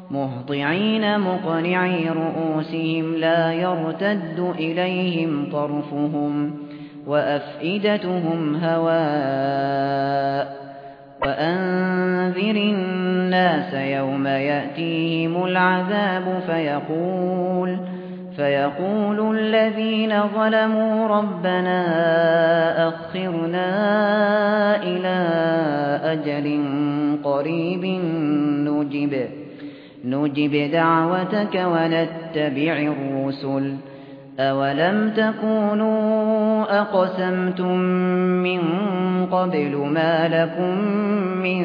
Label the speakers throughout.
Speaker 1: مهطعين مقنعي رؤوسهم لا يرتد إليهم طرفهم وأفئدتهم هواء وأنذر الناس يوم يأتيهم العذاب فيقول الذين ظلموا ربنا أخرنا إلى أجل قريب نجب دعوتك ونتبع الرسل أولم تكونوا أقسمتم من قبل ما لكم من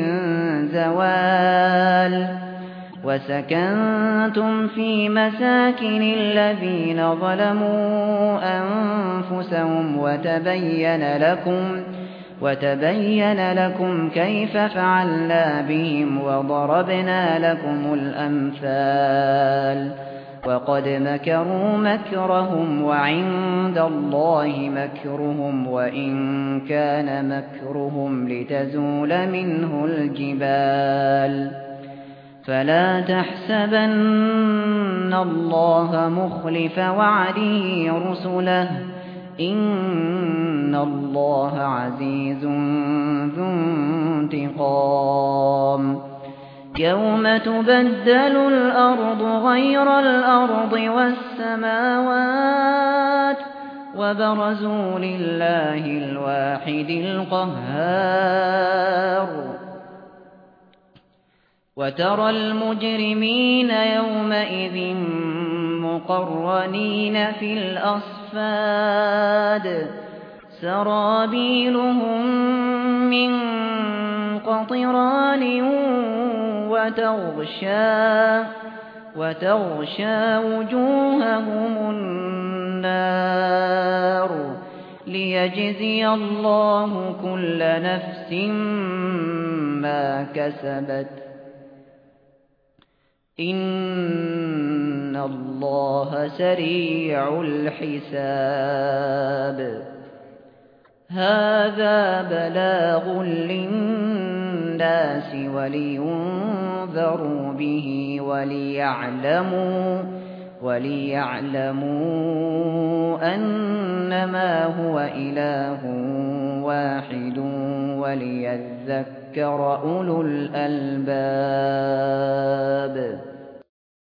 Speaker 1: زوال وسكنتم في مساكن الذين ظلموا أنفسهم وتبين لكم كيف فعلنا بهم وضربنا لكم الأمثال وقد مكروا مكرهم وعند الله مكرهم وإن كان مكرهم لتزول منه الجبال فلا تحسبن الله مخلف وعده رسله إن الله عزيز ذو انتقام يوم تبدل الأرض غير الأرض والسماوات وبرزوا لله الواحد القهار وترى المجرمين يومئذ مقرنين في الأصفاد سرابيلهم من قطران وتغشى وجوههم النار ليجزي الله كل نفس ما كسبت إن الله سريع الحساب هذا بلاغ للناس ولينذروا به وليعلموا أنما هو إله واحد وليذكر أولو الألباب